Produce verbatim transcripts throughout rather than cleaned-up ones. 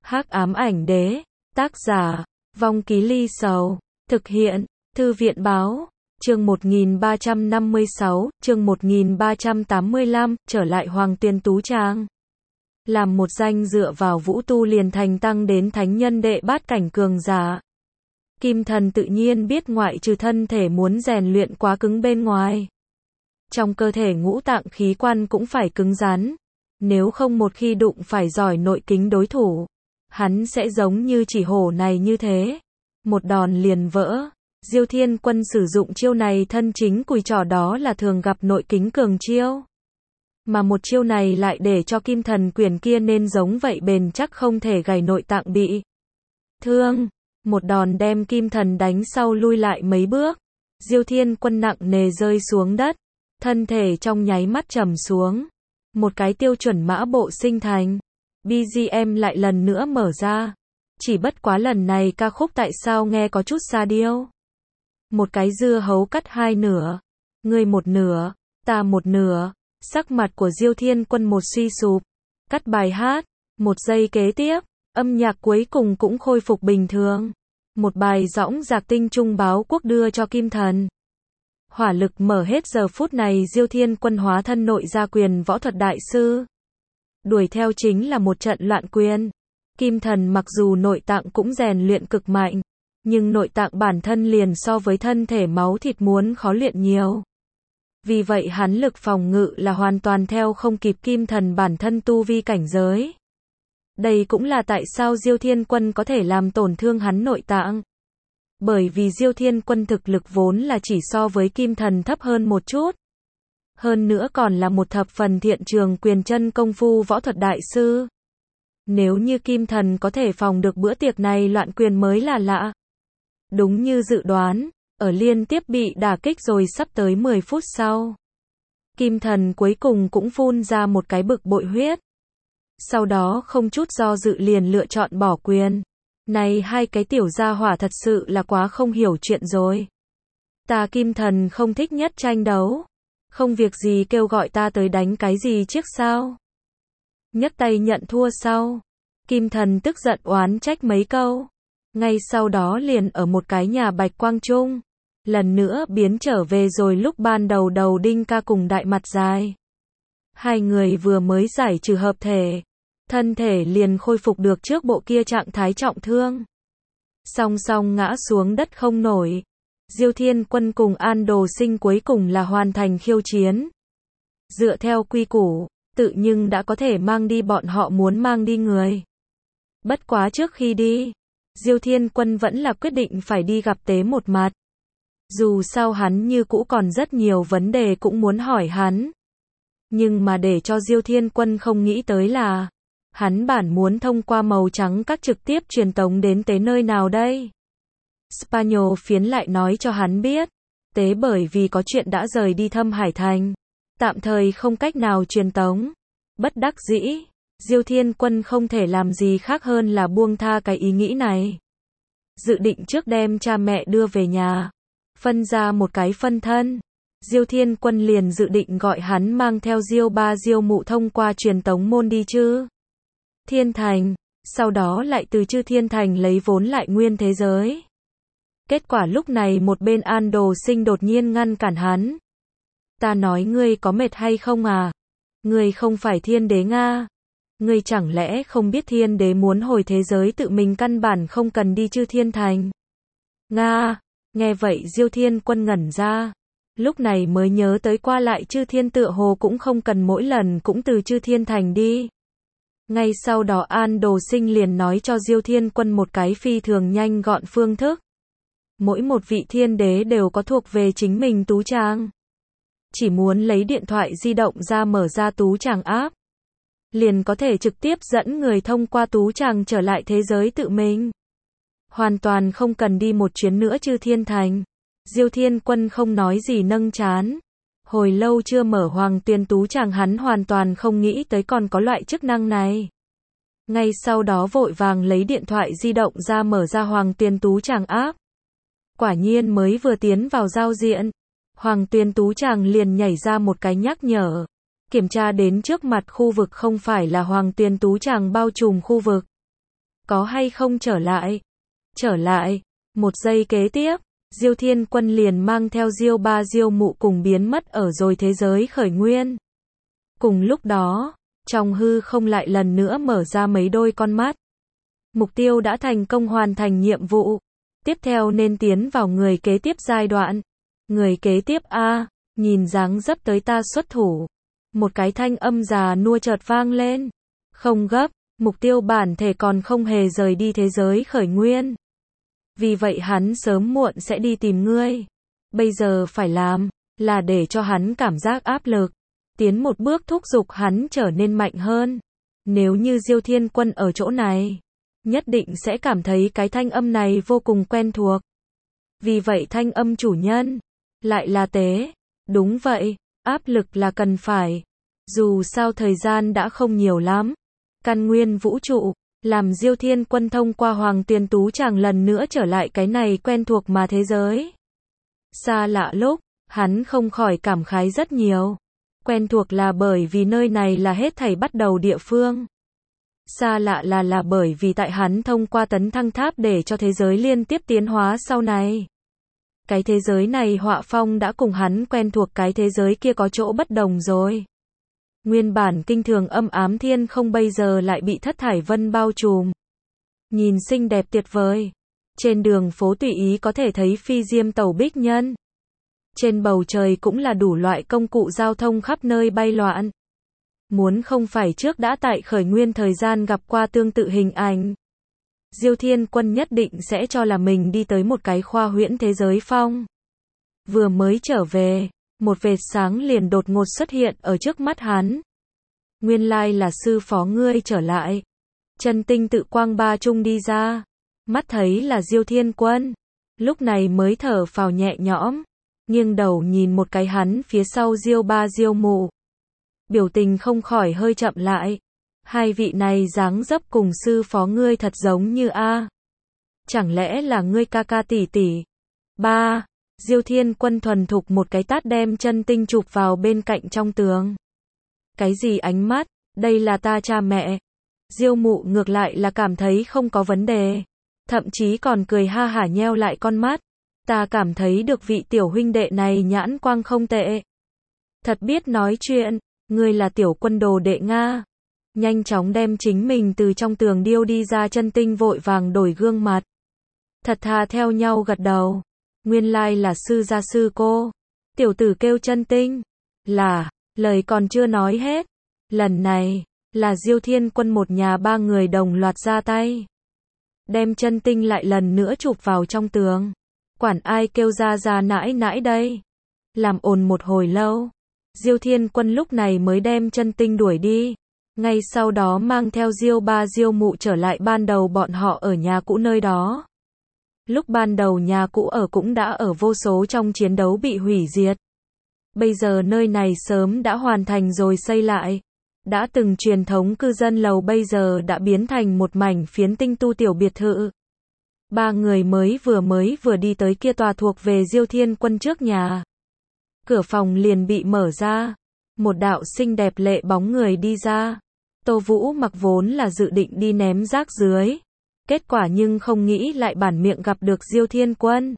Hắc ám ảnh đế, tác giả, Vong Ký Ly Sầu, thực hiện, Thư viện báo, chương một nghìn ba trăm năm mươi sáu, chương một nghìn ba trăm tám mươi lăm, trở lại Hoàng Tuyền Tú Trang. Làm một danh dựa vào vũ tu liền thành tăng đến thánh nhân đệ bát cảnh cường giả. Kim Thần tự nhiên biết ngoại trừ thân thể muốn rèn luyện quá cứng bên ngoài. Trong cơ thể ngũ tạng khí quan cũng phải cứng rắn. Nếu không một khi đụng phải giỏi nội kính đối thủ, hắn sẽ giống như chỉ hổ này như thế. Một đòn liền vỡ. Diêu Thiên Quân sử dụng chiêu này thân chính cùi trỏ đó là thường gặp nội kính cường chiêu. Mà một chiêu này lại để cho Kim Thần quyền kia nên giống vậy bền chắc không thể gãy nội tạng bị thương. Một đòn đem Kim Thần đánh sau lui lại mấy bước. Diêu Thiên Quân nặng nề rơi xuống đất. Thân thể trong nháy mắt trầm xuống. Một cái tiêu chuẩn mã bộ sinh thành. bê giê em lại lần nữa mở ra. Chỉ bất quá lần này ca khúc tại sao nghe có chút xa điêu. Một cái dưa hấu cắt hai nửa. Ngươi một nửa, ta một nửa. Sắc mặt của Diêu Thiên Quân một suy sụp. Cắt bài hát. Một giây kế tiếp, âm nhạc cuối cùng cũng khôi phục bình thường. Một bài dõng dạc tinh trung báo quốc đưa cho Kim Thần. Hỏa lực mở hết giờ phút này Diêu Thiên Quân hóa thân nội gia quyền võ thuật đại sư. Đuổi theo chính là một trận loạn quyền. Kim Thần mặc dù nội tạng cũng rèn luyện cực mạnh, nhưng nội tạng bản thân liền so với thân thể máu thịt muốn khó luyện nhiều. Vì vậy hắn lực phòng ngự là hoàn toàn theo không kịp Kim Thần bản thân tu vi cảnh giới. Đây cũng là tại sao Diêu Thiên Quân có thể làm tổn thương hắn nội tạng. Bởi vì Diêu Thiên Quân thực lực vốn là chỉ so với Kim Thần thấp hơn một chút. Hơn nữa còn là một thập phần thiện trường quyền chân công phu võ thuật đại sư. Nếu như Kim Thần có thể phòng được bữa tiệc này loạn quyền mới là lạ. Đúng như dự đoán, ở liên tiếp bị đả kích rồi sắp tới mười phút sau. Kim Thần cuối cùng cũng phun ra một cái bực bội huyết. Sau đó không chút do dự liền lựa chọn bỏ quyền. Này hai cái tiểu gia hỏa thật sự là quá không hiểu chuyện rồi. Ta Kim Thần không thích nhất tranh đấu. Không việc gì kêu gọi ta tới đánh cái gì trước sao. Nhấc tay nhận thua sau. Kim Thần tức giận oán trách mấy câu. Ngay sau đó liền ở một cái nhà bạch quang trung. Lần nữa biến trở về rồi lúc ban đầu đầu đinh ca cùng đại mặt dài. Hai người vừa mới giải trừ hợp thể. Thân thể liền khôi phục được trước bộ kia trạng thái trọng thương. Song song ngã xuống đất không nổi. Diêu Thiên Quân cùng An Đồ Sinh cuối cùng là hoàn thành khiêu chiến. Dựa theo quy củ, tự nhưng đã có thể mang đi bọn họ muốn mang đi người. Bất quá trước khi đi, Diêu Thiên Quân vẫn là quyết định phải đi gặp Tế một mặt. Dù sao hắn như cũ còn rất nhiều vấn đề cũng muốn hỏi hắn. Nhưng mà để cho Diêu Thiên Quân không nghĩ tới là, hắn bản muốn thông qua màu trắng các trực tiếp truyền tống đến Tế nơi nào đây. Spaniel phiến lại nói cho hắn biết, Tế bởi vì có chuyện đã rời đi Thâm Hải Thành, tạm thời không cách nào truyền tống. Bất đắc dĩ, Diêu Thiên Quân không thể làm gì khác hơn là buông tha cái ý nghĩ này. Dự định trước đem cha mẹ đưa về nhà, phân ra một cái phân thân. Diêu Thiên Quân liền dự định gọi hắn mang theo Diêu ba Diêu mụ thông qua truyền tống môn đi chứ. Thiên Thành, sau đó lại từ Chư Thiên Thành lấy vốn lại nguyên thế giới. Kết quả lúc này một bên An Đồ Sinh đột nhiên ngăn cản hắn. Ta nói ngươi có mệt hay không à? Ngươi không phải thiên đế Nga. Ngươi chẳng lẽ không biết thiên đế muốn hồi thế giới tự mình căn bản không cần đi Chư Thiên Thành. Nga, nghe vậy Diêu Thiên Quân ngẩn ra. Lúc này mới nhớ tới qua lại Chư Thiên tựa hồ cũng không cần mỗi lần cũng từ Chư Thiên Thành đi. Ngay sau đó An Đồ Sinh liền nói cho Diêu Thiên Quân một cái phi thường nhanh gọn phương thức. Mỗi một vị thiên đế đều có thuộc về chính mình tú trang. Chỉ muốn lấy điện thoại di động ra mở ra tú tràng app, liền có thể trực tiếp dẫn người thông qua tú tràng trở lại thế giới tự mình. Hoàn toàn không cần đi một chuyến nữa Chư Thiên Thành. Diêu Thiên Quân không nói gì nâng trán. Hồi lâu chưa mở Hoàng Tuyền Tú Tràng hắn hoàn toàn không nghĩ tới còn có loại chức năng này. Ngay sau đó vội vàng lấy điện thoại di động ra mở ra Hoàng Tuyền Tú Tràng app. Quả nhiên mới vừa tiến vào giao diện, Hoàng Tuyền Tú Tràng liền nhảy ra một cái nhắc nhở. Kiểm tra đến trước mặt khu vực không phải là Hoàng Tuyền Tú Tràng bao trùm khu vực. có hay không trở lại? Trở lại. Một giây kế tiếp, Diêu Thiên Quân liền mang theo Diêu Ba Diêu Mụ cùng biến mất ở rồi thế giới khởi nguyên. Cùng lúc đó, trong hư không lại lần nữa mở ra mấy đôi con mắt. Mục tiêu đã thành công hoàn thành nhiệm vụ. Tiếp theo nên tiến vào người kế tiếp giai đoạn. Người kế tiếp a, nhìn dáng dấp tới ta xuất thủ. Một cái thanh âm già nua chợt vang lên. Không gấp, mục tiêu bản thể còn không hề rời đi thế giới khởi nguyên. Vì vậy hắn sớm muộn sẽ đi tìm ngươi. Bây giờ phải làm, là để cho hắn cảm giác áp lực. Tiến một bước thúc giục hắn trở nên mạnh hơn. Nếu như Diêu Thiên Quân ở chỗ này, nhất định sẽ cảm thấy cái thanh âm này vô cùng quen thuộc. Vì vậy thanh âm chủ nhân, lại là Tế. Đúng vậy, áp lực là cần phải. Dù sao thời gian đã không nhiều lắm. Căn nguyên vũ trụ, làm Diêu Thiên Quân thông qua Hoàng Tuyền Tú Tràng lần nữa trở lại cái này quen thuộc mà thế giới. Xa lạ lúc, hắn không khỏi cảm khái rất nhiều. Quen thuộc là bởi vì nơi này là hết thảy bắt đầu địa phương. Xa lạ là là bởi vì tại hắn thông qua tấn thăng tháp để cho thế giới liên tiếp tiến hóa sau này. Cái thế giới này họa phong đã cùng hắn quen thuộc cái thế giới kia có chỗ bất đồng rồi. Nguyên bản kinh thường âm ám thiên không bây giờ lại bị thất thải vân bao trùm. Nhìn xinh đẹp tuyệt vời. Trên đường phố tùy ý có thể thấy phi diêm tàu bích nhân. Trên bầu trời cũng là đủ loại công cụ giao thông khắp nơi bay loạn. Muốn không phải trước đã tại khởi nguyên thời gian gặp qua tương tự hình ảnh. Diêu Thiên Quân nhất định sẽ cho là mình đi tới một cái khoa huyễn thế giới phong. Vừa mới trở về, một vệt sáng liền đột ngột xuất hiện ở trước mắt hắn. Nguyên lai là sư phó ngươi trở lại. Chân tinh tự quang ba trung đi ra. Mắt thấy là Diêu Thiên Quân. Lúc này mới thở phào nhẹ nhõm. Nghiêng đầu nhìn một cái hắn phía sau Diêu Ba Diêu Mụ. Biểu tình không khỏi hơi chậm lại. Hai vị này dáng dấp cùng sư phó ngươi thật giống như a. Chẳng lẽ là ngươi ca ca tỷ tỷ? Ba. Diêu Thiên Quân thuần thục một cái tát đem chân tinh chụp vào bên cạnh trong tường. Cái gì ánh mắt, đây là ta cha mẹ. Diêu Mụ ngược lại là cảm thấy không có vấn đề. Thậm chí còn cười ha hả nheo lại con mắt. Ta cảm thấy được vị tiểu huynh đệ này nhãn quang không tệ. Thật biết nói chuyện, ngươi là tiểu quân đồ đệ Nga. Nhanh chóng đem chính mình từ trong tường điêu đi ra chân tinh vội vàng đổi gương mặt. Thật thà theo nhau gật đầu. Nguyên lai là sư gia sư cô. Tiểu tử kêu chân tinh. Là, lời còn chưa nói hết. Lần này, là Diêu Thiên Quân một nhà ba người đồng loạt ra tay. Đem chân tinh lại lần nữa chụp vào trong tường. Quản ai kêu ra ra nãi nãi đây. Làm ồn một hồi lâu. Diêu Thiên Quân lúc này mới đem chân tinh đuổi đi. Ngay sau đó mang theo Diêu Ba Diêu Mụ trở lại ban đầu bọn họ ở nhà cũ nơi đó. Lúc ban đầu nhà cũ ở cũng đã ở vô số trong chiến đấu bị hủy diệt. Bây giờ nơi này sớm đã hoàn thành rồi xây lại. Đã từng truyền thống cư dân lầu bây giờ đã biến thành một mảnh phiến tinh tu tiểu biệt thự. Ba người mới vừa mới vừa đi tới kia tòa thuộc về Diêu Thiên Quân trước nhà. Cửa phòng liền bị mở ra. Một đạo xinh đẹp lệ bóng người đi ra. Tô Vũ mặc vốn là dự định đi ném rác dưới. Kết quả nhưng không nghĩ lại bản miệng gặp được Diêu Thiên Quân.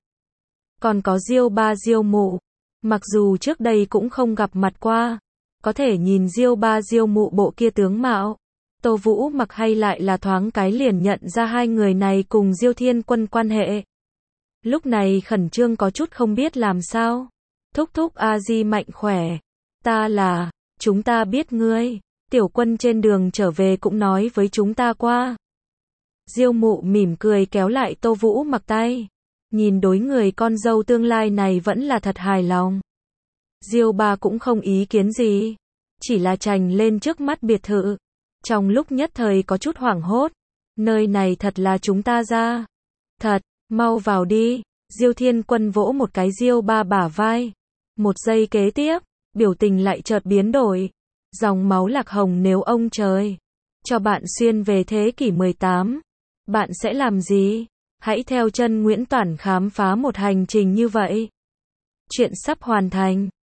Còn có Diêu Ba Diêu Mụ. Mặc dù trước đây cũng không gặp mặt qua. Có thể nhìn Diêu Ba Diêu Mụ bộ kia tướng mạo. Tô Vũ mặc hay lại là thoáng cái liền nhận ra hai người này cùng Diêu Thiên Quân quan hệ. Lúc này khẩn trương có chút không biết làm sao. Thúc thúc A Di mạnh khỏe. Ta là, chúng ta biết ngươi. Tiểu Quân trên đường trở về cũng nói với chúng ta qua. Diêu Mụ mỉm cười kéo lại Tô Vũ mặc tay. Nhìn đối người con dâu tương lai này vẫn là thật hài lòng. Diêu Ba cũng không ý kiến gì. Chỉ là chành lên trước mắt biệt thự. Trong lúc nhất thời có chút hoảng hốt. Nơi này thật là chúng ta ra. Thật, mau vào đi. Diêu Thiên Quân vỗ một cái Diêu Ba bả vai. Một giây kế tiếp, biểu tình lại chợt biến đổi. Dòng máu lạc hồng nếu ông trời cho bạn xuyên về thế kỷ mười tám, bạn sẽ làm gì? Hãy theo chân Nguyễn Toản khám phá một hành trình như vậy. Chuyện sắp hoàn thành.